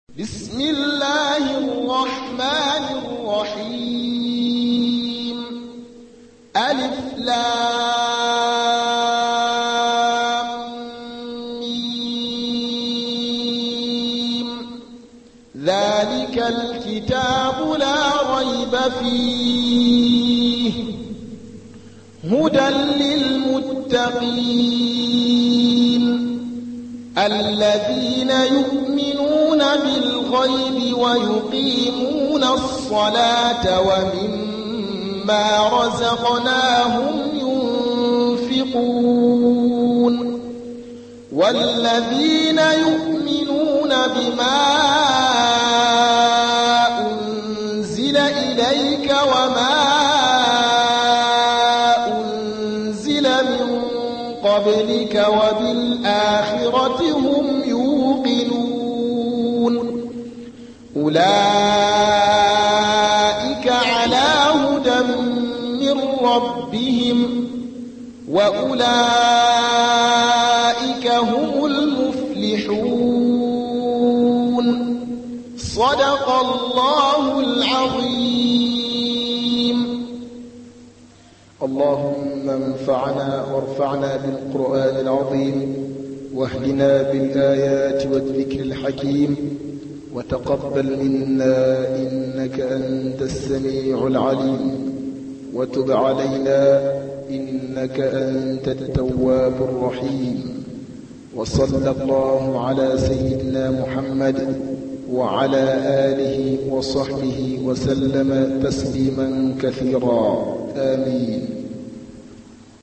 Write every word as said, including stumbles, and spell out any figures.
بسم الله الرحمن الرحيم. ألف لام ميم. ذلك الكتاب لا ريب فيه هدى للمتقين الذين يؤمنون بالغيب ويقيمون الصلاة ومما رزقناهم ينفقون والذين يؤمنون بما أنزل إليك وما أنزل من قبلك وبالآخرة هم يوقنون أولئك على هدى من ربهم وأولئك هم المفلحون. صدق الله العظيم. اللهم انفعنا وارفعنا بالقرآن العظيم واهدنا بالآيات والذكر الحكيم وتقبل منا إنك أنت السميع العليم وتب علينا إنك أنت التواب الرحيم. وصلى الله على سيدنا محمد وعلى آله وصحبه وسلم تسليما كثيرا. آمين.